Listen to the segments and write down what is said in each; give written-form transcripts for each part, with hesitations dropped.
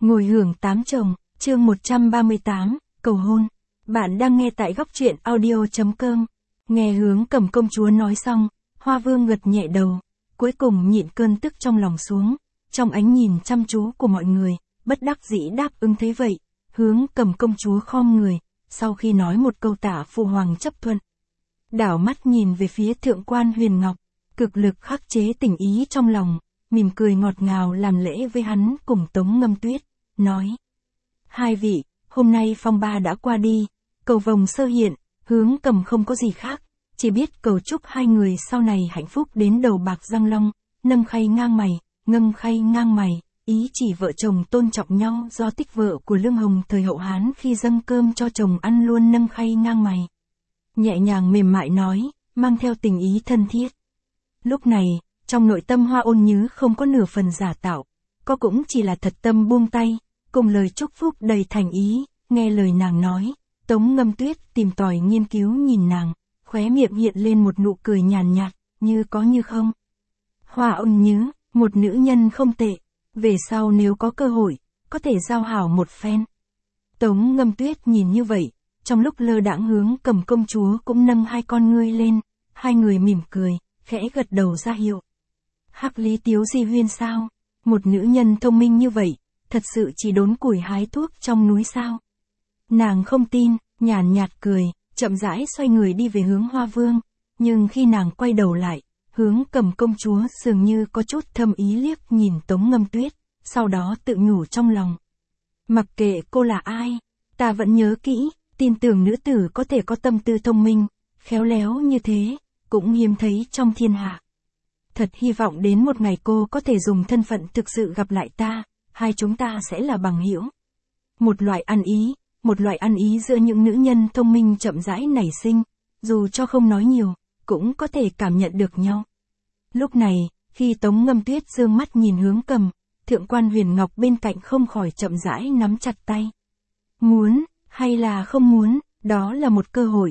Ngồi hưởng tám chồng, chương 138, cầu hôn. Bạn đang nghe tại góc truyện audio.com. Nghe Hướng Cầm công chúa nói xong, Hoa Vương gật nhẹ đầu, cuối cùng nhịn cơn tức trong lòng xuống, trong ánh nhìn chăm chú của mọi người, bất đắc dĩ đáp ứng thế vậy. Hướng Cầm công chúa khom người, sau khi nói một câu tạ phụ hoàng chấp thuận. Đảo mắt nhìn về phía thượng quan Huyền Ngọc, cực lực khắc chế tình ý trong lòng, mỉm cười ngọt ngào làm lễ với hắn cùng Tống Ngâm Tuyết, nói. Hai vị, hôm nay phong ba đã qua đi, cầu vồng sơ hiện, Hướng Cầm không có gì khác, chỉ biết cầu chúc hai người sau này hạnh phúc đến đầu bạc răng long, nâng khay ngang mày, ngâng khay ngang mày, ý chỉ vợ chồng tôn trọng nhau do tích vợ của Lương Hồng thời Hậu Hán khi dâng cơm cho chồng ăn luôn nâng khay ngang mày. Nhẹ nhàng mềm mại nói, mang theo tình ý thân thiết. Lúc này, trong nội tâm Hoa Ôn Nhứ không có nửa phần giả tạo, có cũng chỉ là thật tâm buông tay, cùng lời chúc phúc đầy thành ý, nghe lời nàng nói, Tống Ngâm Tuyết tìm tòi nghiên cứu nhìn nàng, khóe miệng hiện lên một nụ cười nhàn nhạt, như có như không. Hoa Ôn Nhứ, một nữ nhân không tệ, về sau nếu có cơ hội, có thể giao hảo một phen. Tống Ngâm Tuyết nhìn như vậy, trong lúc lơ đãng Hướng Cầm công chúa cũng nâng hai con ngươi lên, hai người mỉm cười, khẽ gật đầu ra hiệu. Hắc Lý Tiếu Di Huyên sao? Một nữ nhân thông minh như vậy, thật sự chỉ đốn củi hái thuốc trong núi sao? Nàng không tin, nhàn nhạt cười, chậm rãi xoay người đi về hướng Hoa Vương, nhưng khi nàng quay đầu lại, Hướng Cầm công chúa dường như có chút thâm ý liếc nhìn Tống Ngâm Tuyết, sau đó tự nhủ trong lòng. Mặc kệ cô là ai, ta vẫn nhớ kỹ, tin tưởng nữ tử có thể có tâm tư thông minh, khéo léo như thế, cũng hiếm thấy trong thiên hạ. Thật hy vọng đến một ngày cô có thể dùng thân phận thực sự gặp lại ta, hai chúng ta sẽ là bằng hữu. Một loại ăn ý giữa những nữ nhân thông minh chậm rãi nảy sinh, dù cho không nói nhiều, cũng có thể cảm nhận được nhau. Lúc này, khi Tống Ngâm Tuyết dương mắt nhìn Hướng Cầm, thượng quan Huyền Ngọc bên cạnh không khỏi chậm rãi nắm chặt tay. Muốn, hay là không muốn, đó là một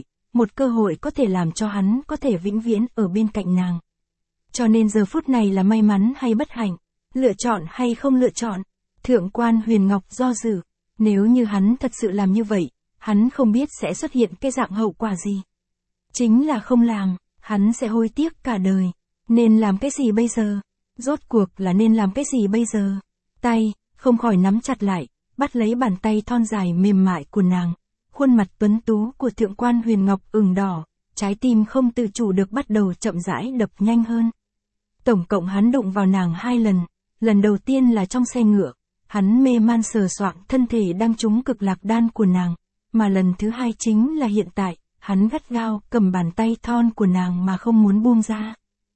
cơ hội có thể làm cho hắn có thể vĩnh viễn ở bên cạnh nàng. Cho nên giờ phút này là may mắn hay bất hạnh, lựa chọn hay không lựa chọn, thượng quan Huyền Ngọc do dự, nếu như hắn thật sự làm như vậy, hắn không biết sẽ xuất hiện cái dạng hậu quả gì. Chính là không làm, hắn sẽ hối tiếc cả đời, nên làm cái gì bây giờ, rốt cuộc là nên làm cái gì bây giờ, tay, không khỏi nắm chặt lại, bắt lấy bàn tay thon dài mềm mại của nàng, khuôn mặt tuấn tú của thượng quan Huyền Ngọc ửng đỏ, trái tim không tự chủ được bắt đầu chậm rãi đập nhanh hơn. Tổng cộng hắn đụng vào nàng 2 lần, lần đầu tiên là trong xe ngựa, hắn mê man sờ soạng thân thể đang trúng cực lạc đan của nàng, mà lần thứ 2 chính là hiện tại, hắn gắt gao cầm bàn tay thon của nàng mà không muốn buông ra.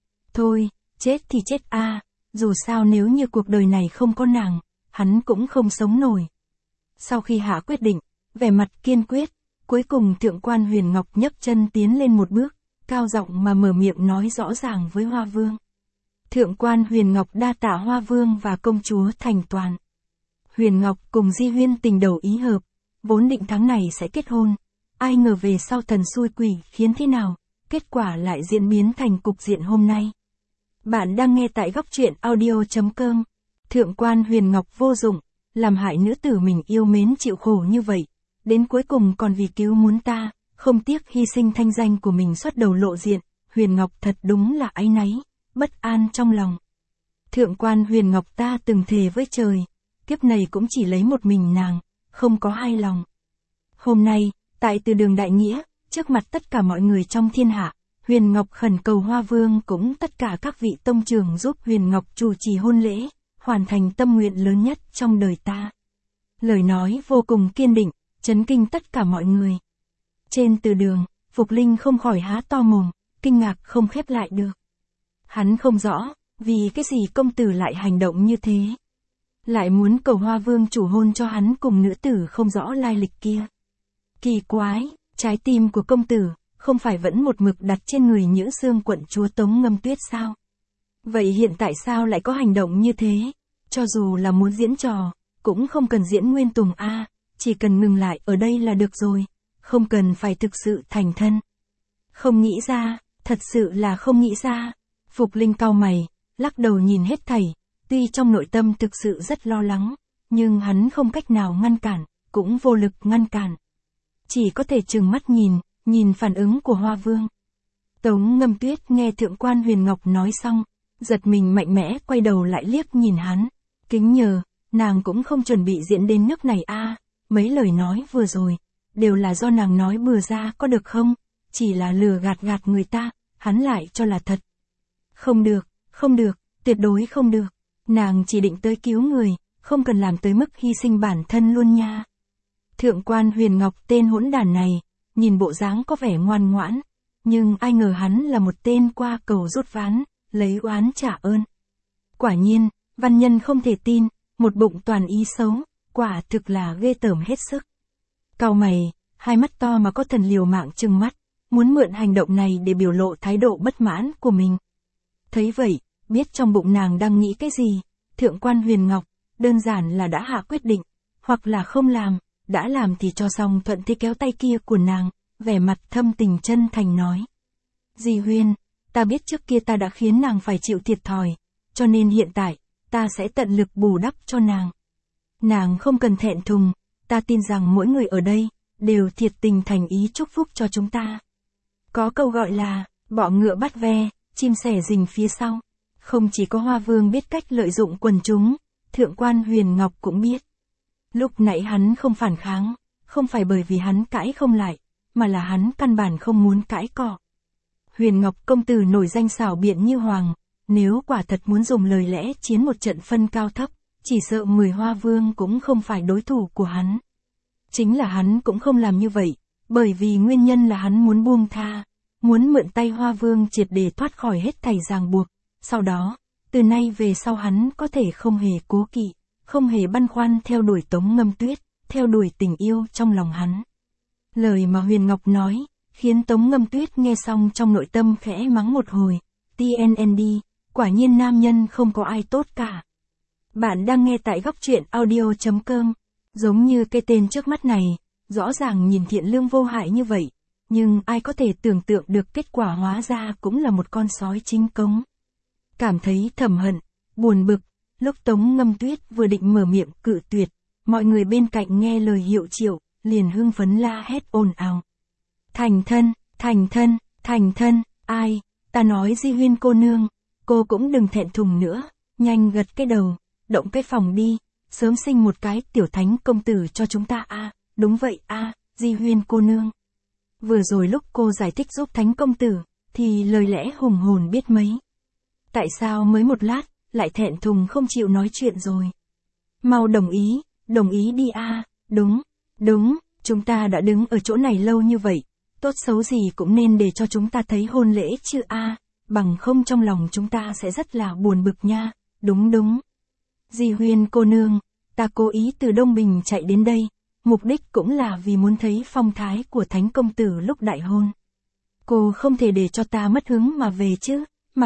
Thôi, chết thì chết a, dù sao nếu như cuộc đời này không có nàng, hắn cũng không sống nổi. Sau khi hạ quyết định, vẻ mặt kiên quyết, cuối cùng thượng quan Huyền Ngọc nhấc chân tiến lên một bước, cao giọng mà mở miệng nói rõ ràng với Hoa Vương. Thượng quan Huyền Ngọc đa tạ Hoa Vương và công chúa thành toàn. Huyền Ngọc cùng Di Huyên tình đầu ý hợp, vốn định tháng này sẽ kết hôn, ai ngờ về sau thần xui quỷ khiến thế nào, kết quả lại diễn biến thành cục diện hôm nay. Bạn đang nghe tại góc truyện audio.com. Thượng quan Huyền Ngọc vô dụng, làm hại nữ tử mình yêu mến chịu khổ như vậy, đến cuối cùng còn vì cứu muốn ta, không tiếc hy sinh thanh danh của mình xuất đầu lộ diện, Huyền Ngọc thật đúng là áy náy, bất an trong lòng. Thượng quan Huyền Ngọc ta từng thề với trời, kiếp này cũng chỉ lấy một mình nàng, không có hai lòng. Hôm nay, tại từ đường đại nghĩa, trước mặt tất cả mọi người trong thiên hạ, Huyền Ngọc khẩn cầu Hoa Vương cũng tất cả các vị tông trưởng giúp Huyền Ngọc chủ trì hôn lễ, hoàn thành tâm nguyện lớn nhất trong đời ta. Lời nói vô cùng kiên định, chấn kinh tất cả mọi người. Trên từ đường, Phục Linh không khỏi há to mồm, kinh ngạc không khép lại được. Hắn không rõ, vì cái gì công tử lại hành động như thế. Lại muốn cầu Hoa Vương chủ hôn cho hắn cùng nữ tử không rõ lai lịch kia. Kỳ quái, trái tim của công tử, không phải vẫn một mực đặt trên người Nhữ Xương quận chúa Tống Ngâm Tuyết sao? Vậy hiện tại sao lại có hành động như thế? Cho dù là muốn diễn trò, cũng không cần diễn nguyên tùng a, chỉ cần ngừng lại ở đây là được rồi, không cần phải thực sự thành thân. Không nghĩ ra, thật sự là không nghĩ ra. Phục Linh cau mày, lắc đầu nhìn hết thảy, tuy trong nội tâm thực sự rất lo lắng, nhưng hắn không cách nào ngăn cản, cũng vô lực ngăn cản. Chỉ có thể trừng mắt nhìn phản ứng của Hoa Vương. Tống Ngâm Tuyết nghe Thượng quan Huyền Ngọc nói xong, giật mình mạnh mẽ quay đầu lại liếc nhìn hắn. Kính nhờ, nàng cũng không chuẩn bị diễn đến nước này a, mấy lời nói vừa rồi, đều là do nàng nói bừa ra có được không? Chỉ là lừa gạt người ta, hắn lại cho là thật. Không được, tuyệt đối không được. Nàng chỉ định tới cứu người, không cần làm tới mức hy sinh bản thân luôn nha. Thượng quan Huyền Ngọc tên hỗn đản này, nhìn bộ dáng có vẻ ngoan ngoãn, nhưng ai ngờ hắn là một tên qua cầu rút ván, lấy oán trả ơn. Quả nhiên, văn nhân không thể tin, một bụng toàn ý xấu, quả thực là ghê tởm hết sức. Cau mày, hai mắt to mà có thần liều mạng trừng mắt, muốn mượn hành động này để biểu lộ thái độ bất mãn của mình. Thấy vậy, biết trong bụng nàng đang nghĩ cái gì, Thượng quan Huyền Ngọc, đơn giản là đã hạ quyết định, hoặc là không làm, đã làm thì cho xong thuận thế kéo tay kia của nàng, vẻ mặt thâm tình chân thành nói. Di Huyên, ta biết trước kia ta đã khiến nàng phải chịu thiệt thòi, cho nên hiện tại, ta sẽ tận lực bù đắp cho nàng. Nàng không cần thẹn thùng, ta tin rằng mỗi người ở đây, đều thiệt tình thành ý chúc phúc cho chúng ta. Có câu gọi là, bọ ngựa bắt ve, chim sẻ rình phía sau. Không chỉ có Hoa Vương biết cách lợi dụng quần chúng, Thượng quan Huyền Ngọc cũng biết. Lúc nãy hắn không phản kháng, không phải bởi vì hắn cãi không lại, mà là hắn căn bản không muốn cãi cọ. Huyền Ngọc công tử nổi danh xảo biện như hoàng, nếu quả thật muốn dùng lời lẽ chiến một trận phân cao thấp, chỉ sợ 10 Hoa Vương cũng không phải đối thủ của hắn. Chính là hắn cũng không làm như vậy, bởi vì nguyên nhân là hắn muốn buông tha, muốn mượn tay Hoa Vương triệt để thoát khỏi hết thảy ràng buộc. Sau đó, từ nay về sau hắn có thể không hề cố kỵ, không hề băn khoăn theo đuổi Tống Ngâm Tuyết, theo đuổi tình yêu trong lòng hắn. Lời mà Huyền Ngọc nói, khiến Tống Ngâm Tuyết nghe xong trong nội tâm khẽ mắng một hồi. TNND, quả nhiên nam nhân không có ai tốt cả. Bạn đang nghe tại góc truyện audio.com. Giống như cái tên trước mắt này, rõ ràng nhìn thiện lương vô hại như vậy, nhưng ai có thể tưởng tượng được kết quả hóa ra cũng là một con sói chính cống. Cảm thấy thầm hận, buồn bực, lúc Tống Ngâm Tuyết vừa định mở miệng cự tuyệt, mọi người bên cạnh nghe lời hiệu triệu, liền hưng phấn la hét ồn ào. Thành thân, ai, ta nói Di Huyên cô nương, cô cũng đừng thẹn thùng nữa, nhanh gật cái đầu, động cái phòng đi, sớm sinh một cái tiểu thánh công tử cho chúng ta a. Đúng vậy a, Di Huyên cô nương. Vừa rồi lúc cô giải thích giúp thánh công tử, thì lời lẽ hùng hồn biết mấy. Tại sao mới một lát, lại thẹn thùng không chịu nói chuyện rồi? Mau đồng ý đi a. Đúng, chúng ta đã đứng ở chỗ này lâu như vậy, tốt xấu gì cũng nên để cho chúng ta thấy hôn lễ chứ a, bằng không trong lòng chúng ta sẽ rất là buồn bực nha. Đúng. Di Huyên cô nương, ta cố ý từ Đông Bình chạy đến đây, mục đích cũng là vì muốn thấy phong thái của thánh công tử lúc đại hôn. Cô không thể để cho ta mất hứng mà về chứ,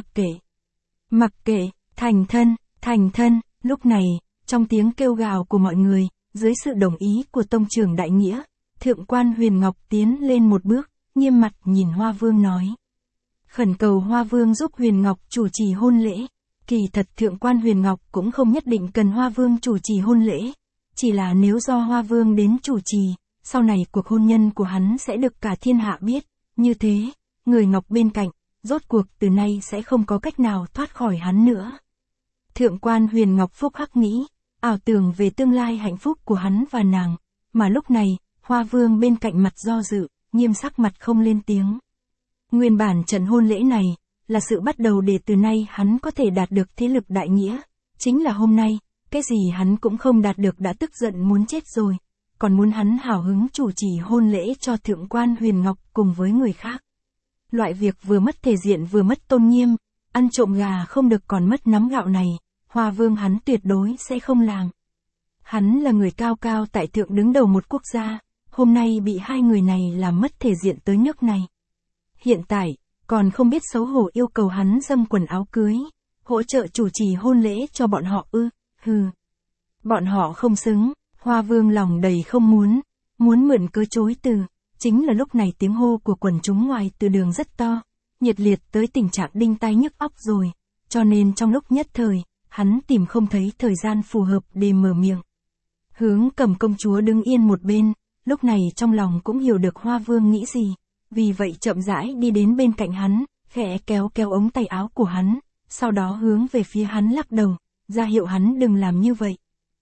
mặc kệ, thành thân, lúc này, trong tiếng kêu gào của mọi người, dưới sự đồng ý của tông trưởng đại nghĩa, Thượng quan Huyền Ngọc tiến lên một bước, nghiêm mặt nhìn Hoa Vương nói. Khẩn cầu Hoa Vương giúp Huyền Ngọc chủ trì hôn lễ. Kỳ thật Thượng quan Huyền Ngọc cũng không nhất định cần Hoa Vương chủ trì hôn lễ, chỉ là nếu do Hoa Vương đến chủ trì, sau này cuộc hôn nhân của hắn sẽ được cả thiên hạ biết, như thế, người Ngọc bên cạnh, rốt cuộc từ nay sẽ không có cách nào thoát khỏi hắn nữa. Thượng quan Huyền Ngọc phúc hắc nghĩ, ảo tưởng về tương lai hạnh phúc của hắn và nàng, mà lúc này, Hoa Vương bên cạnh mặt do dự, nghiêm sắc mặt không lên tiếng. Nguyên bản trận hôn lễ này, là sự bắt đầu để từ nay hắn có thể đạt được thế lực đại nghĩa. Chính là hôm nay, cái gì hắn cũng không đạt được đã tức giận muốn chết rồi, còn muốn hắn hào hứng chủ trì hôn lễ cho Thượng quan Huyền Ngọc cùng với người khác. Loại việc vừa mất thể diện vừa mất tôn nghiêm, ăn trộm gà không được còn mất nắm gạo này, Hoa Vương hắn tuyệt đối sẽ không làm. Hắn là người cao cao tại thượng đứng đầu một quốc gia, hôm nay bị hai người này làm mất thể diện tới nước này. Hiện tại, còn không biết xấu hổ yêu cầu hắn dâng quần áo cưới, hỗ trợ chủ trì hôn lễ cho bọn họ ư, hừ. Bọn họ không xứng, Hoa Vương lòng đầy không muốn mượn cớ chối từ, chính là lúc này tiếng hô của quần chúng ngoài từ đường rất to, nhiệt liệt tới tình trạng đinh tai nhức óc rồi, cho nên trong lúc nhất thời, hắn tìm không thấy thời gian phù hợp để mở miệng. Hướng Cầm công chúa đứng yên một bên, lúc này trong lòng cũng hiểu được Hoa Vương nghĩ gì, vì vậy chậm rãi đi đến bên cạnh hắn, khẽ kéo kéo ống tay áo của hắn, sau đó hướng về phía hắn lắc đầu, ra hiệu hắn đừng làm như vậy.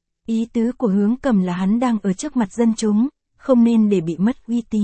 Ý tứ của Hướng Cầm là hắn đang ở trước mặt dân chúng, không nên để bị mất uy tín.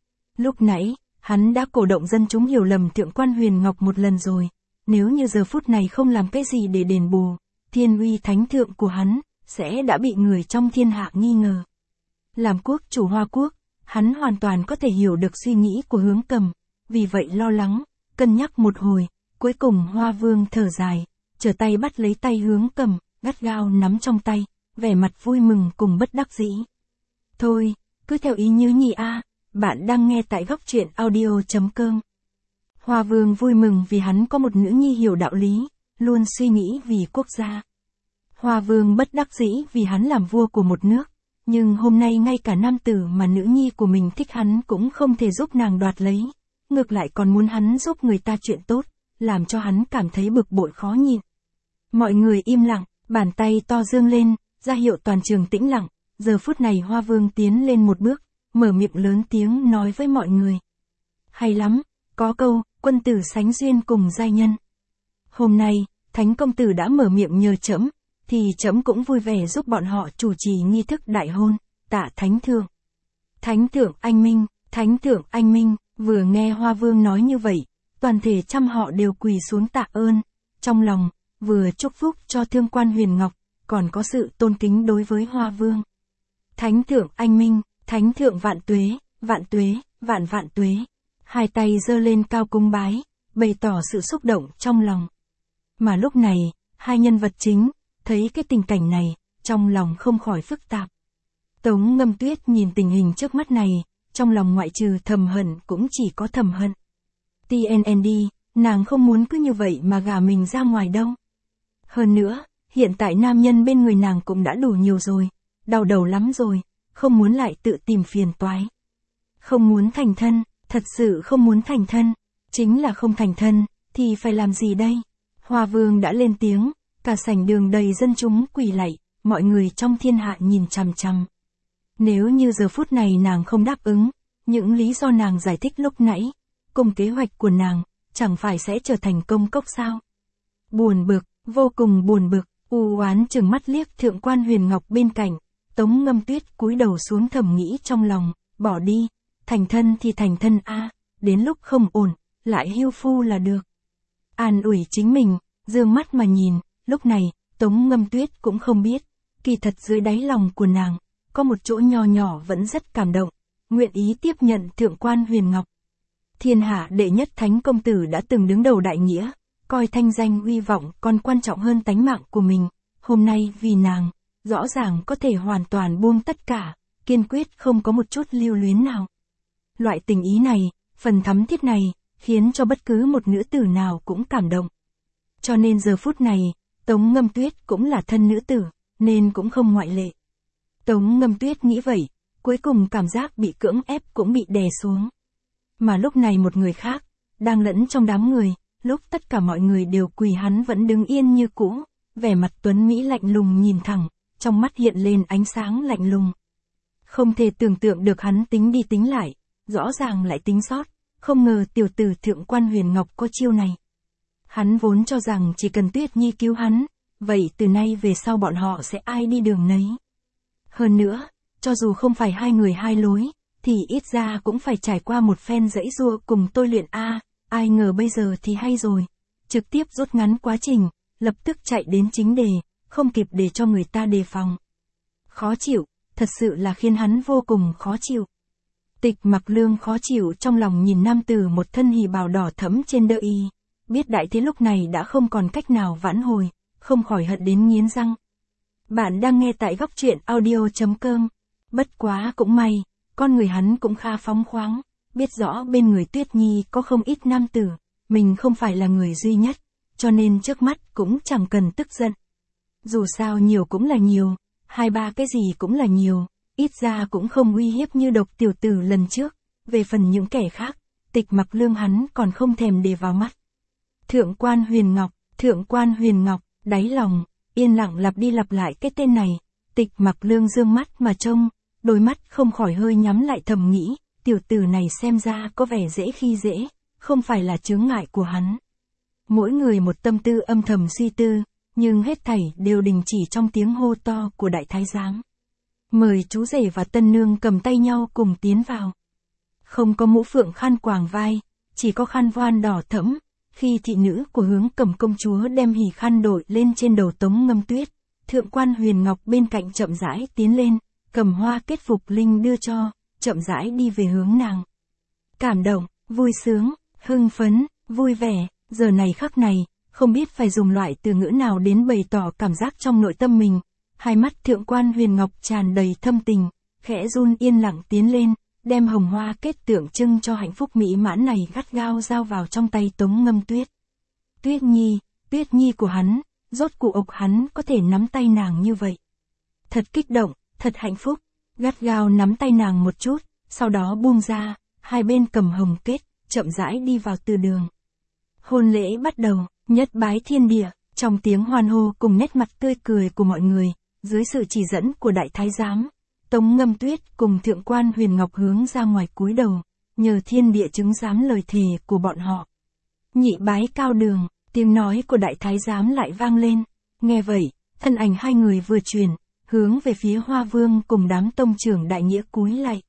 Lúc nãy, hắn đã cổ động dân chúng hiểu lầm Thượng quan Huyền Ngọc một lần rồi, nếu như giờ phút này không làm cái gì để đền bù, thiên uy thánh thượng của hắn sẽ đã bị người trong thiên hạ nghi ngờ. Làm quốc chủ Hoa Quốc, hắn hoàn toàn có thể hiểu được suy nghĩ của Hướng Cầm, vì vậy lo lắng, cân nhắc một hồi, cuối cùng Hoa Vương thở dài, trở tay bắt lấy tay Hướng Cầm, gắt gao nắm trong tay, vẻ mặt vui mừng cùng bất đắc dĩ. Thôi, cứ theo ý Như Nhi a, bạn đang nghe tại góc truyện audio.com. Hoa Vương vui mừng vì hắn có một nữ nhi hiểu đạo lý, luôn suy nghĩ vì quốc gia. Hoa Vương bất đắc dĩ vì hắn làm vua của một nước, nhưng hôm nay ngay cả nam tử mà nữ nhi của mình thích hắn cũng không thể giúp nàng đoạt lấy, ngược lại còn muốn hắn giúp người ta chuyện tốt, làm cho hắn cảm thấy bực bội khó nhịn. Mọi người im lặng, bàn tay to giương lên, ra hiệu toàn trường tĩnh lặng, giờ phút này Hoa Vương tiến lên một bước, mở miệng lớn tiếng nói với mọi người. Hay lắm, có câu, quân tử sánh duyên cùng giai nhân. Hôm nay, Thánh công tử đã mở miệng nhờ trẫm, thì trẫm cũng vui vẻ giúp bọn họ chủ trì nghi thức đại hôn, tạ Thánh thượng. Thánh thượng anh minh, Thánh thượng anh minh, vừa nghe Hoa Vương nói như vậy, toàn thể trăm họ đều quỳ xuống tạ ơn, trong lòng, vừa chúc phúc cho Thượng quan Huyền Ngọc, còn có sự tôn kính đối với Hoa Vương. Thánh thượng anh minh, Thánh thượng vạn tuế, vạn tuế, vạn vạn tuế. Hai tay giơ lên cao cúng bái, bày tỏ sự xúc động trong lòng. Mà lúc này, hai nhân vật chính, thấy cái tình cảnh này, trong lòng không khỏi phức tạp. Tống Ngâm Tuyết nhìn tình hình trước mắt này, trong lòng ngoại trừ thầm hận cũng chỉ có thầm hận. TNND, nàng không muốn cứ như vậy mà gả mình ra ngoài đâu. Hơn nữa, hiện tại nam nhân bên người nàng cũng đã đủ nhiều rồi, đau đầu lắm rồi, không muốn lại tự tìm phiền toái. Không muốn thành thân, thật sự không muốn thành thân, chính là không thành thân, thì phải làm gì đây? Hoa Vương đã lên tiếng, cả sảnh đường đầy dân chúng quỳ lạy, mọi người trong thiên hạ nhìn chằm chằm. Nếu như giờ phút này nàng không đáp ứng, những lý do nàng giải thích lúc nãy, cùng kế hoạch của nàng, chẳng phải sẽ trở thành công cốc sao? Buồn bực, vô cùng buồn bực, u oán trừng mắt liếc Thượng quan Huyền Ngọc bên cạnh, Tống Ngâm Tuyết cúi đầu xuống thầm nghĩ trong lòng, bỏ đi, thành thân thì thành thân a, đến lúc không ổn, lại hưu phu là được. An ủi chính mình, dương mắt mà nhìn, lúc này, Tống Ngâm Tuyết cũng không biết, kỳ thật dưới đáy lòng của nàng, có một chỗ nho nhỏ vẫn rất cảm động, nguyện ý tiếp nhận Thượng quan Huyền Ngọc. Thiên hạ đệ nhất Thánh công tử đã từng đứng đầu đại nghĩa, coi thanh danh uy vọng còn quan trọng hơn tánh mạng của mình, hôm nay vì nàng, rõ ràng có thể hoàn toàn buông tất cả, kiên quyết không có một chút lưu luyến nào. Loại tình ý này, phần thắm thiết này, khiến cho bất cứ một nữ tử nào cũng cảm động. Cho nên giờ phút này, Tống Ngâm Tuyết cũng là thân nữ tử, nên cũng không ngoại lệ. Tống Ngâm Tuyết nghĩ vậy, cuối cùng cảm giác bị cưỡng ép cũng bị đè xuống. Mà lúc này một người khác, đang lẫn trong đám người, lúc tất cả mọi người đều quỳ hắn vẫn đứng yên như cũ, vẻ mặt tuấn mỹ lạnh lùng nhìn thẳng, trong mắt hiện lên ánh sáng lạnh lùng. Không thể tưởng tượng được hắn tính đi tính lại, rõ ràng lại tính sót, không ngờ tiểu tử Thượng quan Huyền Ngọc có chiêu này. Hắn vốn cho rằng chỉ cần Tuyết Nhi cứu hắn, vậy từ nay về sau bọn họ sẽ ai đi đường nấy. Hơn nữa, cho dù không phải hai người hai lối, thì ít ra cũng phải trải qua một phen dãy dua cùng tôi luyện a, ai ngờ bây giờ thì hay rồi. Trực tiếp rút ngắn quá trình, lập tức chạy đến chính đề, không kịp để cho người ta đề phòng. Khó chịu, thật sự là khiến hắn vô cùng khó chịu. Tịch Mặc Lương khó chịu trong lòng nhìn nam tử một thân hỉ bào đỏ thẫm trên đơ y, biết đại thế lúc này đã không còn cách nào vãn hồi, không khỏi hận đến nghiến răng. Bạn đang nghe tại góc truyện audio.com. Bất quá cũng may, con người hắn cũng khá phóng khoáng, biết rõ bên người Tuyết Nhi có không ít nam tử, mình không phải là người duy nhất, cho nên trước mắt cũng chẳng cần tức giận. Dù sao nhiều cũng là nhiều, hai ba cái gì cũng là nhiều, ít ra cũng không uy hiếp như độc tiểu tử lần trước, về phần những kẻ khác, Tịch Mặc Lương hắn còn không thèm để vào mắt. Thượng quan Huyền Ngọc, đáy lòng, yên lặng lặp đi lặp lại cái tên này, Tịch Mặc Lương dương mắt mà trông, đôi mắt không khỏi hơi nhắm lại thầm nghĩ, tiểu tử này xem ra có vẻ dễ khi dễ, không phải là chướng ngại của hắn. Mỗi người một tâm tư âm thầm suy tư, nhưng hết thảy đều đình chỉ trong tiếng hô to của đại thái giám. Mời chú rể và tân nương cầm tay nhau cùng tiến vào. Không có mũ phượng khăn quàng vai, chỉ có khăn voan đỏ thẫm. Khi thị nữ của Hướng Cầm công chúa đem hỉ khăn đội lên trên đầu Tống Ngâm Tuyết, thượng quan Huyền Ngọc bên cạnh chậm rãi tiến lên, cầm hoa kết phục linh đưa cho, chậm rãi đi về hướng nàng. Cảm động, vui sướng, hưng phấn, vui vẻ, giờ này khắc này, không biết phải dùng loại từ ngữ nào đến bày tỏ cảm giác trong nội tâm mình. Hai mắt thượng quan Huyền Ngọc tràn đầy thâm tình, khẽ run yên lặng tiến lên, đem hồng hoa kết tượng trưng cho hạnh phúc mỹ mãn này gắt gao giao vào trong tay Tống Ngâm Tuyết. Tuyết Nhi của hắn, rốt cuộc hắn có thể nắm tay nàng như vậy. Thật kích động, thật hạnh phúc, gắt gao nắm tay nàng một chút, sau đó buông ra, hai bên cầm hồng kết, chậm rãi đi vào từ đường. Hôn lễ bắt đầu, nhất bái thiên địa, trong tiếng hoan hô cùng nét mặt tươi cười của mọi người, dưới sự chỉ dẫn của đại thái giám, Tống Ngâm Tuyết cùng thượng quan Huyền Ngọc hướng ra ngoài cúi đầu, nhờ thiên địa chứng giám lời thề của bọn họ. Nhị bái cao đường, tiếng nói của đại thái giám lại vang lên, nghe vậy, thân ảnh hai người vừa chuyển, hướng về phía Hoa Vương cùng đám tông trưởng đại nghĩa cúi lạy.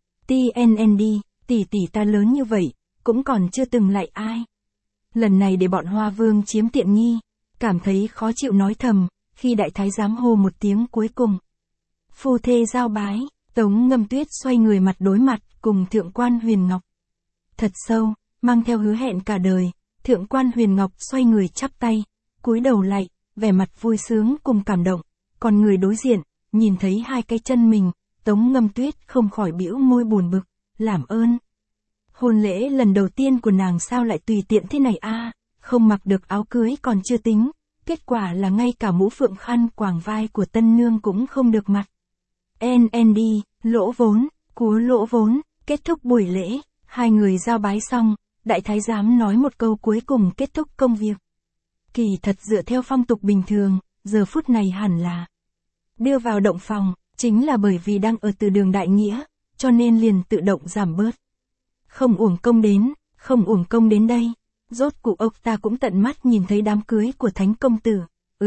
TNND, tỷ tỷ ta lớn như vậy, cũng còn chưa từng lạy ai. Lần này để bọn Hoa Vương chiếm tiện nghi, cảm thấy khó chịu nói thầm, khi đại thái giám hô một tiếng cuối cùng. Phu thê giao bái, Tống Ngâm Tuyết xoay người mặt đối mặt cùng thượng quan Huyền Ngọc. Thật sâu, mang theo hứa hẹn cả đời, thượng quan Huyền Ngọc xoay người chắp tay, cúi đầu lạy, vẻ mặt vui sướng cùng cảm động, còn người đối diện, nhìn thấy hai cái chân mình, Tống Ngâm Tuyết không khỏi bĩu môi buồn bực, làm ơn. Hôn lễ lần đầu tiên của nàng sao lại tùy tiện thế này a, không mặc được áo cưới còn chưa tính, kết quả là ngay cả mũ phượng khăn quàng vai của tân nương cũng không được mặc. NND, lỗ vốn, cú lỗ vốn, kết thúc buổi lễ, hai người giao bái xong, đại thái giám nói một câu cuối cùng kết thúc công việc. Kỳ thật dựa theo phong tục bình thường, giờ phút này hẳn là đưa vào động phòng, chính là bởi vì đang ở từ đường đại nghĩa, cho nên liền tự động giảm bớt. Không uổng công đến đây, rốt cuộc ta cũng tận mắt nhìn thấy đám cưới của thánh công tử,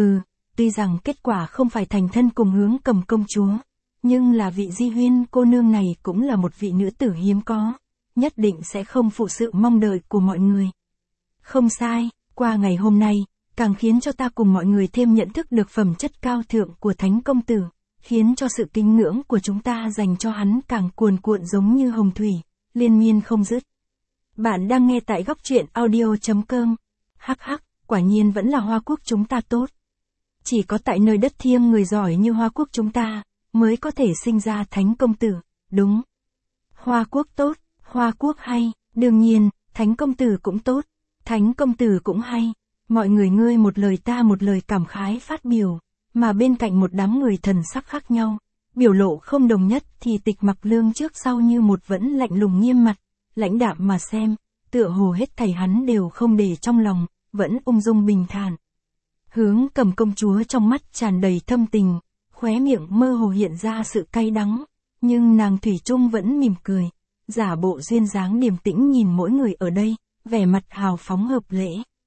tuy rằng kết quả không phải thành thân cùng Hướng Cầm công chúa, nhưng là vị Di Huyên cô nương này cũng là một vị nữ tử hiếm có, nhất định sẽ không phụ sự mong đợi của mọi người. Không sai, qua ngày hôm nay, càng khiến cho ta cùng mọi người thêm nhận thức được phẩm chất cao thượng của thánh công tử, khiến cho sự kính ngưỡng của chúng ta dành cho hắn càng cuồn cuộn giống như hồng thủy, liên miên không dứt. Bạn đang nghe tại góc truyện audio.com. Hắc hắc, quả nhiên vẫn là Hoa Quốc chúng ta tốt. Chỉ có tại nơi đất thiêng người giỏi như Hoa Quốc chúng ta, mới có thể sinh ra thánh công tử, đúng. Hoa Quốc tốt, Hoa Quốc hay, đương nhiên, thánh công tử cũng tốt, thánh công tử cũng hay. Mọi người ngươi một lời ta một lời cảm khái phát biểu, mà bên cạnh một đám người thần sắc khác nhau, biểu lộ không đồng nhất thì Tịch Mặc Lương trước sau như một vẫn lạnh lùng nghiêm mặt, lãnh đạm mà xem, tựa hồ hết thảy hắn đều không để trong lòng, vẫn ung dung bình thản. Hướng Cầm công chúa trong mắt tràn đầy thâm tình, khóe miệng mơ hồ hiện ra sự cay đắng, nhưng nàng thủy chung vẫn mỉm cười, giả bộ duyên dáng điềm tĩnh nhìn mỗi người ở đây, vẻ mặt hào phóng hợp lễ.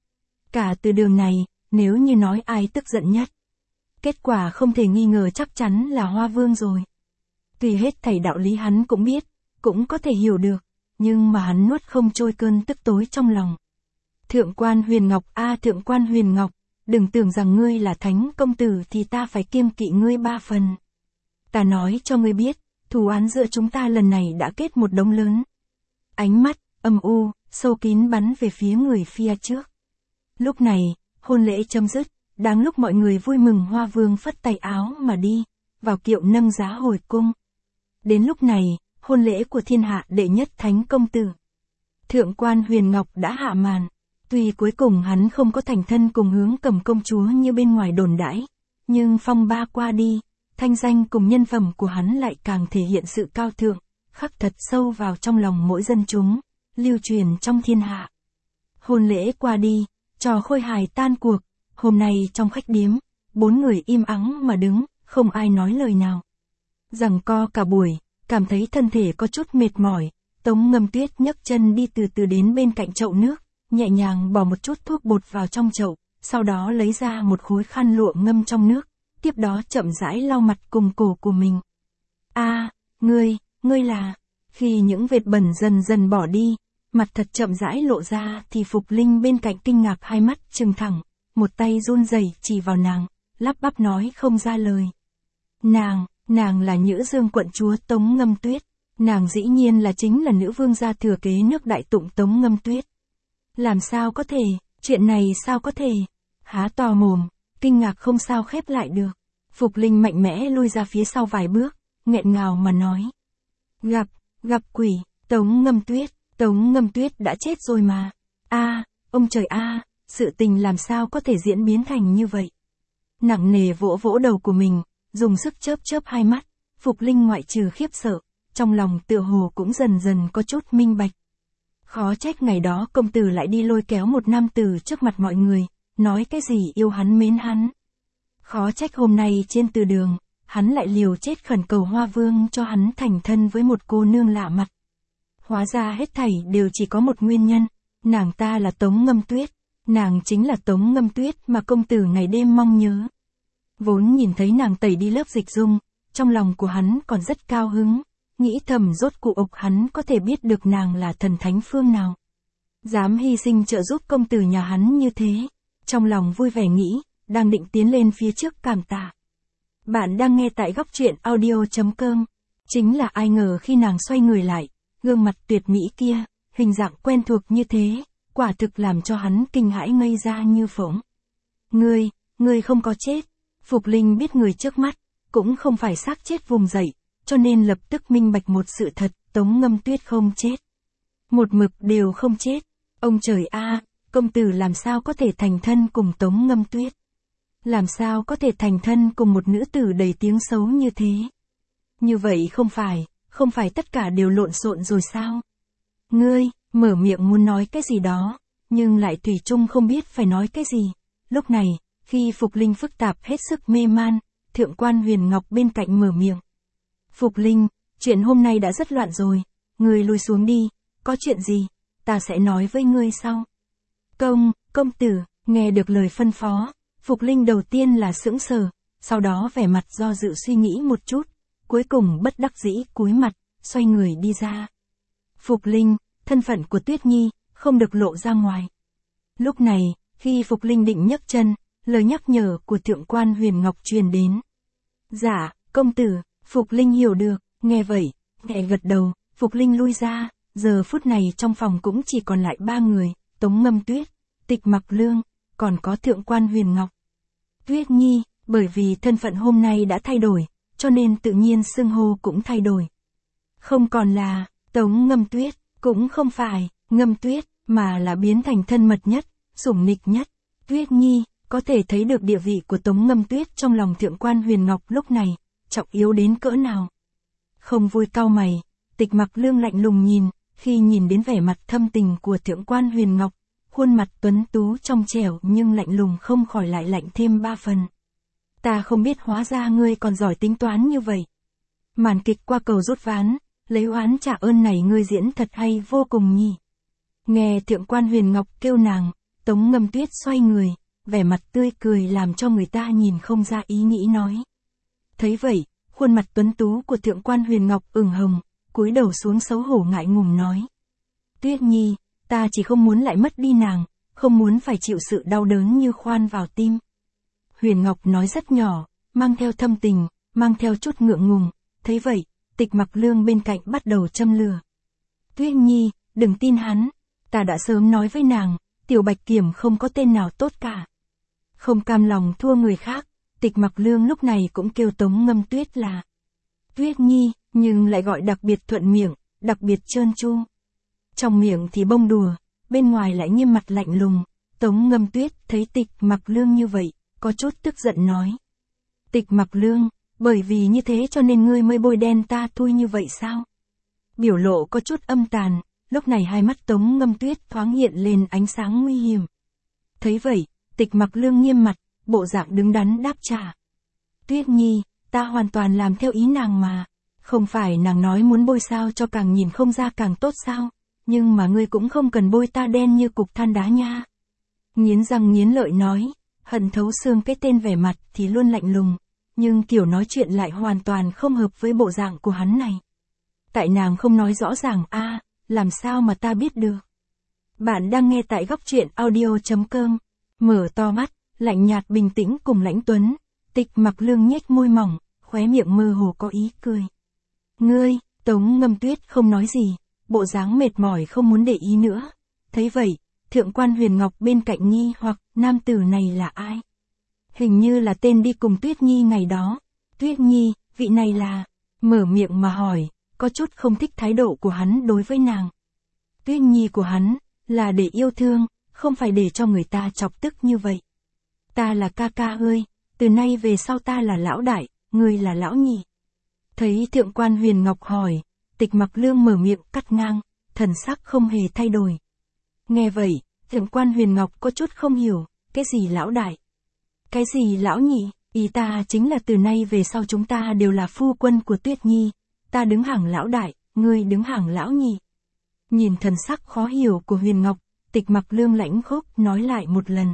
Cả từ đường này, nếu như nói ai tức giận nhất, kết quả không thể nghi ngờ chắc chắn là Hoa Vương rồi. Tuy hết thảy đạo lý hắn cũng biết, cũng có thể hiểu được, nhưng mà hắn nuốt không trôi cơn tức tối trong lòng. Thượng quan Huyền Ngọc thượng quan Huyền Ngọc, đừng tưởng rằng ngươi là thánh công tử thì ta phải kiêng kỵ ngươi 3 phần. Ta nói cho ngươi biết, thù oán giữa chúng ta lần này đã kết một đống lớn. Ánh mắt, âm u, sâu kín bắn về phía người phía trước. Lúc này, hôn lễ chấm dứt, đáng lúc mọi người vui mừng Hoa Vương phất tay áo mà đi, vào kiệu nâng giá hồi cung. Đến lúc này, hôn lễ của thiên hạ đệ nhất thánh công tử. Thượng quan Huyền Ngọc đã hạ màn, tuy cuối cùng hắn không có thành thân cùng Hướng Cầm công chúa như bên ngoài đồn đãi, nhưng phong ba qua đi, thanh danh cùng nhân phẩm của hắn lại càng thể hiện sự cao thượng, khắc thật sâu vào trong lòng mỗi dân chúng, lưu truyền trong thiên hạ. Hôn lễ qua đi, trò khôi hài tan cuộc, hôm nay trong khách điếm, 4 người im ắng mà đứng, không ai nói lời nào. Giằng co cả buổi, cảm thấy thân thể có chút mệt mỏi, Tống Ngâm Tuyết nhấc chân đi từ từ đến bên cạnh chậu nước, nhẹ nhàng bỏ một chút thuốc bột vào trong chậu, sau đó lấy ra một khối khăn lụa ngâm trong nước, tiếp đó chậm rãi lau mặt cùng cổ của mình. Ngươi là... Khi những vệt bẩn dần dần bỏ đi, mặt thật chậm rãi lộ ra thì Phục Linh bên cạnh kinh ngạc hai mắt trừng thẳng, một tay run rẩy chỉ vào nàng, lắp bắp nói không ra lời. Nàng là Nhữ Dương quận chúa Tống Ngâm Tuyết, nàng dĩ nhiên là chính là nữ vương gia thừa kế nước Đại Tụng Tống Ngâm Tuyết. Làm sao có thể, chuyện này sao có thể? Há to mồm, kinh ngạc không sao khép lại được. Phục Linh mạnh mẽ lui ra phía sau vài bước, nghẹn ngào mà nói. Gặp quỷ, Tống Ngâm Tuyết đã chết rồi mà. Ông trời sự tình làm sao có thể diễn biến thành như vậy? Nặng nề vỗ vỗ đầu của mình, dùng sức chớp hai mắt, Phục Linh ngoại trừ khiếp sợ, trong lòng tựa hồ cũng dần dần có chút minh bạch. Khó trách ngày đó công tử lại đi lôi kéo một nam tử trước mặt mọi người, nói cái gì yêu hắn mến hắn. Khó trách hôm nay trên từ đường, hắn lại liều chết khẩn cầu Hoa Vương cho hắn thành thân với một cô nương lạ mặt. Hóa ra hết thảy đều chỉ có một nguyên nhân, nàng ta là Tống Ngâm Tuyết, nàng chính là Tống Ngâm Tuyết mà công tử ngày đêm mong nhớ. Vốn nhìn thấy nàng tẩy đi lớp dịch dung, trong lòng của hắn còn rất cao hứng, nghĩ thầm rốt cuộc hắn có thể biết được nàng là thần thánh phương nào. Dám hy sinh trợ giúp công tử nhà hắn như thế, trong lòng vui vẻ nghĩ, đang định tiến lên phía trước cảm tạ. Bạn đang nghe tại góc truyện audio.com. Chính là ai ngờ khi nàng xoay người lại, gương mặt tuyệt mỹ kia, hình dạng quen thuộc như thế, quả thực làm cho hắn kinh hãi ngây ra như phỗng. Ngươi không có chết. Phục Linh biết người trước mắt, cũng không phải xác chết vùng dậy, cho nên lập tức minh bạch một sự thật, Tống Ngâm Tuyết không chết. Một mực đều không chết. Ông trời công tử làm sao có thể thành thân cùng Tống Ngâm Tuyết? Làm sao có thể thành thân cùng một nữ tử đầy tiếng xấu như thế? Như vậy không phải tất cả đều lộn xộn rồi sao? Ngươi, mở miệng muốn nói cái gì đó, nhưng lại thủy chung không biết phải nói cái gì. Lúc này, khi Phục Linh phức tạp hết sức mê man, Thượng quan Huyền Ngọc bên cạnh mở miệng. Phục Linh, chuyện hôm nay đã rất loạn rồi, ngươi lui xuống đi, có chuyện gì, ta sẽ nói với ngươi sau. Công tử, nghe được lời phân phó, Phục Linh đầu tiên là sững sờ, sau đó vẻ mặt do dự suy nghĩ một chút, cuối cùng bất đắc dĩ cúi mặt, xoay người đi ra. Phục Linh, thân phận của Tuyết Nhi, không được lộ ra ngoài. Lúc này, khi Phục Linh định nhấc chân, lời nhắc nhở của Thượng quan Huyền Ngọc truyền đến. Dạ, công tử, Phục Linh hiểu được, nghe vậy, nhẹ gật đầu, Phục Linh lui ra, giờ phút này trong phòng cũng chỉ còn lại 3 người, Tống Ngâm Tuyết, Tịch Mặc Lương, còn có Thượng quan Huyền Ngọc. Tuyết Nhi, bởi vì thân phận hôm nay đã thay đổi, cho nên tự nhiên xưng hô cũng thay đổi. Không còn là Tống Ngâm Tuyết, cũng không phải Ngâm Tuyết, mà là biến thành thân mật nhất, sủng nịch nhất. Tuyết Nhi, có thể thấy được địa vị của Tống Ngâm Tuyết trong lòng Thượng quan Huyền Ngọc lúc này, trọng yếu đến cỡ nào. Không vui cau mày, Tịch Mặc Lương lạnh lùng nhìn, khi nhìn đến vẻ mặt thâm tình của Thượng quan Huyền Ngọc, khuôn mặt tuấn tú trong trẻo nhưng lạnh lùng không khỏi lại lạnh thêm 3 phần. Ta không biết hóa ra ngươi còn giỏi tính toán như vậy. Màn kịch qua cầu rút ván, lấy oán trả ơn này ngươi diễn thật hay vô cùng nhỉ. Nghe Thượng quan Huyền Ngọc kêu nàng, Tống Ngâm Tuyết xoay người, vẻ mặt tươi cười làm cho người ta nhìn không ra ý nghĩ nói. Thấy vậy, khuôn mặt tuấn tú của Thượng quan Huyền Ngọc ửng hồng, cúi đầu xuống xấu hổ ngại ngùng nói. Tuyết Nhi, ta chỉ không muốn lại mất đi nàng, không muốn phải chịu sự đau đớn như khoan vào tim. Huyền Ngọc nói rất nhỏ, mang theo thâm tình, mang theo chút ngượng ngùng, thấy vậy, Tịch Mặc Lương bên cạnh bắt đầu châm lửa. Tuyết Nhi, đừng tin hắn, ta đã sớm nói với nàng, Tiểu Bạch Kiểm không có tên nào tốt cả. Không cam lòng thua người khác, Tịch Mặc Lương lúc này cũng kêu Tống Ngâm Tuyết là Tuyết Nhi, nhưng lại gọi đặc biệt thuận miệng, đặc biệt trơn tru. Trong miệng thì bông đùa, bên ngoài lại nghiêm mặt lạnh lùng. Tống Ngâm Tuyết thấy Tịch Mặc Lương như vậy, có chút tức giận nói. Tịch Mặc Lương, bởi vì như thế cho nên ngươi mới bôi đen ta thui như vậy sao? Biểu lộ có chút âm tàn, lúc này hai mắt Tống Ngâm Tuyết thoáng hiện lên ánh sáng nguy hiểm. Thấy vậy, Tịch Mặc Lương nghiêm mặt, bộ dạng đứng đắn đáp trả. Tuyết Nhi, ta hoàn toàn làm theo ý nàng mà. Không phải nàng nói muốn bôi sao cho càng nhìn không ra càng tốt sao, nhưng mà ngươi cũng không cần bôi ta đen như cục than đá nha. Nghiến răng nghiến lợi nói, hận thấu xương cái tên vẻ mặt thì luôn lạnh lùng, nhưng kiểu nói chuyện lại hoàn toàn không hợp với bộ dạng của hắn này. Tại nàng không nói rõ ràng làm sao mà ta biết được. Bạn đang nghe tại góc truyện audio.com. Mở to mắt, lạnh nhạt bình tĩnh cùng Lãnh Tuấn, Tịch Mặc Lương nhếch môi mỏng, khóe miệng mơ hồ có ý cười. Ngươi, Tống Ngâm Tuyết không nói gì, bộ dáng mệt mỏi không muốn để ý nữa. Thấy vậy, Thượng quan Huyền Ngọc bên cạnh nghi hoặc, nam tử này là ai? Hình như là tên đi cùng Tuyết Nhi ngày đó. Tuyết Nhi, vị này là... Mở miệng mà hỏi, có chút không thích thái độ của hắn đối với nàng. Tuyết Nhi của hắn, là để yêu thương, không phải để cho người ta chọc tức như vậy. Ta là ca ca ơi, từ nay về sau ta là lão đại, ngươi là lão nhị. Thấy Thượng quan Huyền Ngọc hỏi, Tịch Mặc Lương mở miệng cắt ngang, thần sắc không hề thay đổi. Nghe vậy, Thượng quan Huyền Ngọc có chút không hiểu, cái gì lão đại? Cái gì lão nhị? Ý ta chính là từ nay về sau chúng ta đều là phu quân của Tuyết Nhi, ta đứng hàng lão đại, ngươi đứng hàng lão nhị. Nhìn thần sắc khó hiểu của Huyền Ngọc, Tịch Mặc Lương lãnh khốc nói lại một lần.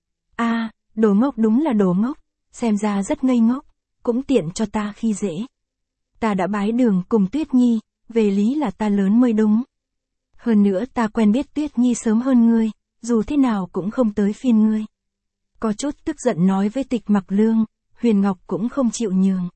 Đồ ngốc đúng là đồ ngốc, xem ra rất ngây ngốc, cũng tiện cho ta khi dễ. Ta đã bái đường cùng Tuyết Nhi, về lý là ta lớn mới đúng. Hơn nữa ta quen biết Tuyết Nhi sớm hơn ngươi, dù thế nào cũng không tới phiên ngươi. Có chút tức giận nói với Tịch Mặc Lương, Huyền Ngọc cũng không chịu nhường.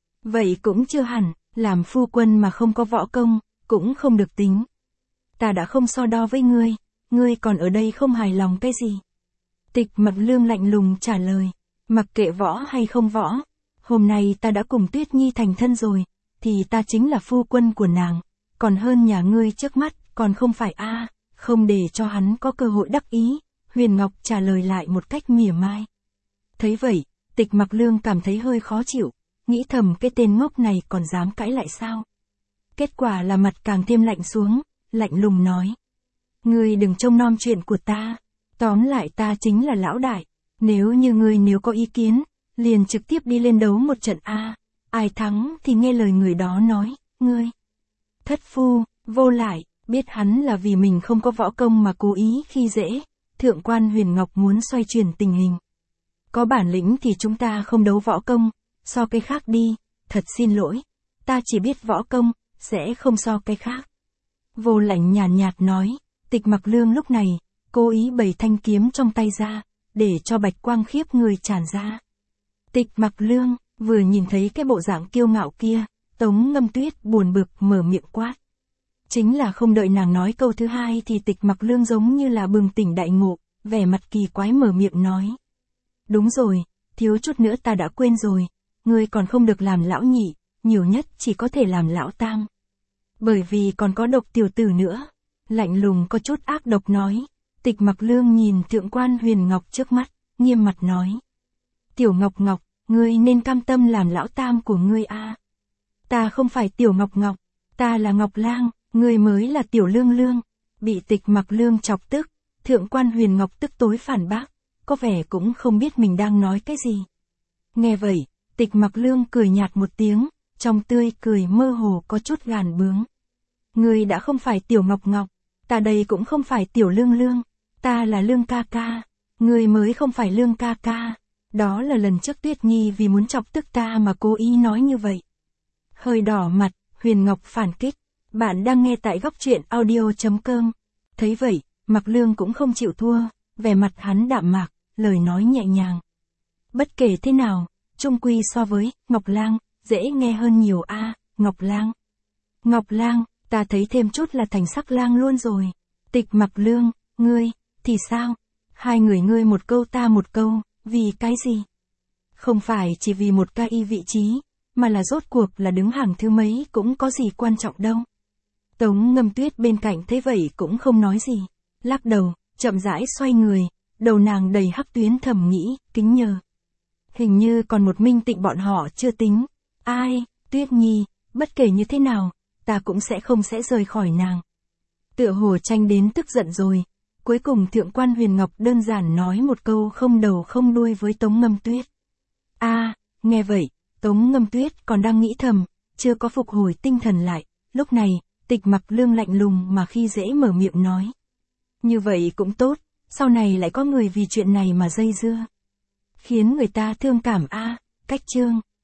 Vậy cũng chưa hẳn, làm phu quân mà không có võ công, cũng không được tính. Ta đã không so đo với ngươi còn ở đây không hài lòng cái gì? Tịch Mặc Lương lạnh lùng trả lời, mặc kệ võ hay không võ, hôm nay ta đã cùng Tuyết Nhi thành thân rồi, thì ta chính là phu quân của nàng, còn hơn nhà ngươi trước mắt, còn không phải không để cho hắn có cơ hội đắc ý, Huyền Ngọc trả lời lại một cách mỉa mai. Thấy vậy, Tịch Mặc Lương cảm thấy hơi khó chịu, nghĩ thầm cái tên ngốc này còn dám cãi lại sao? Kết quả là mặt càng thêm lạnh xuống, lạnh lùng nói. Ngươi đừng trông nom chuyện của ta, tóm lại ta chính là lão đại, nếu như ngươi có ý kiến, liền trực tiếp đi lên đấu một trận ai thắng thì nghe lời người đó nói, ngươi. Thất phu, vô lại, biết hắn là vì mình không có võ công mà cố ý khi dễ, Thượng quan Huyền Ngọc muốn xoay chuyển tình hình. Có bản lĩnh thì chúng ta không đấu võ công, so cái khác đi, thật xin lỗi, ta chỉ biết võ công, sẽ không so cái khác. Vô Lãnh nhàn nhạt nói, Tịch Mặc Lương lúc này, cố ý bày thanh kiếm trong tay ra, để cho bạch quang khiếp người tràn ra. Tịch Mặc Lương, vừa nhìn thấy cái bộ dạng kiêu ngạo kia, Tống Ngâm Tuyết buồn bực mở miệng quát. Chính là không đợi nàng nói câu thứ hai thì Tịch Mặc Lương giống như là bừng tỉnh đại ngộ, vẻ mặt kỳ quái mở miệng nói. Đúng rồi, thiếu chút nữa ta đã quên rồi, ngươi còn không được làm lão nhị, nhiều nhất chỉ có thể làm lão tam. Bởi vì còn có Độc tiểu tử nữa. Lạnh lùng có chút ác độc nói. Tịch Mặc Lương nhìn Thượng quan Huyền Ngọc trước mắt, nghiêm mặt nói. Tiểu Ngọc Ngọc, ngươi nên cam tâm làm lão tam của ngươi Ta không phải Tiểu Ngọc Ngọc, ta là Ngọc Lang, ngươi mới là Tiểu Lương Lương. Bị Tịch Mặc Lương chọc tức, Thượng quan Huyền Ngọc tức tối phản bác, có vẻ cũng không biết mình đang nói cái gì. Nghe vậy, Tịch Mặc Lương cười nhạt một tiếng, trong tươi cười mơ hồ có chút gàn bướng. Ngươi đã không phải Tiểu Ngọc Ngọc, ta đây cũng không phải Tiểu Lương Lương, ta là Lương ca ca, ngươi mới không phải Lương ca ca. Đó là lần trước Tuyết Nhi vì muốn chọc tức ta mà cố ý nói như vậy. Hơi đỏ mặt, Huyền Ngọc phản kích. Bạn đang nghe tại góc truyện audio.com. Thấy vậy, Mặc Lương cũng không chịu thua, vẻ mặt hắn đạm mạc, lời nói nhẹ nhàng. Bất kể thế nào, chung quy so với Ngọc Lang, dễ nghe hơn nhiều Ngọc Lang. Ngọc Lang, ta thấy thêm chút là thành Sắc Lang luôn rồi. Tịch Mặc Lương, ngươi, thì sao? Hai người ngươi một câu ta một câu, vì cái gì? Không phải chỉ vì một ca y vị trí, mà là rốt cuộc là đứng hàng thứ mấy cũng có gì quan trọng đâu. Tống Ngâm Tuyết bên cạnh thấy vậy cũng không nói gì, lắc đầu, chậm rãi xoay người, đầu nàng đầy hắc tuyến thầm nghĩ, kính nhờ. Hình như còn một Minh Tịnh bọn họ chưa tính. Ai, Tuyết Nhi, bất kể như thế nào, ta cũng sẽ rời khỏi nàng. Tựa hồ tranh đến tức giận rồi, cuối cùng Thượng quan Huyền Ngọc đơn giản nói một câu không đầu không đuôi với Tống Ngâm Tuyết. Nghe vậy, Tống Ngâm Tuyết còn đang nghĩ thầm, chưa có phục hồi tinh thần lại, lúc này, Tịch Mặc Lương lạnh lùng mà khi dễ mở miệng nói. Như vậy cũng tốt, sau này lại có người vì chuyện này mà dây dưa. Khiến người ta thương cảm a. Cách chương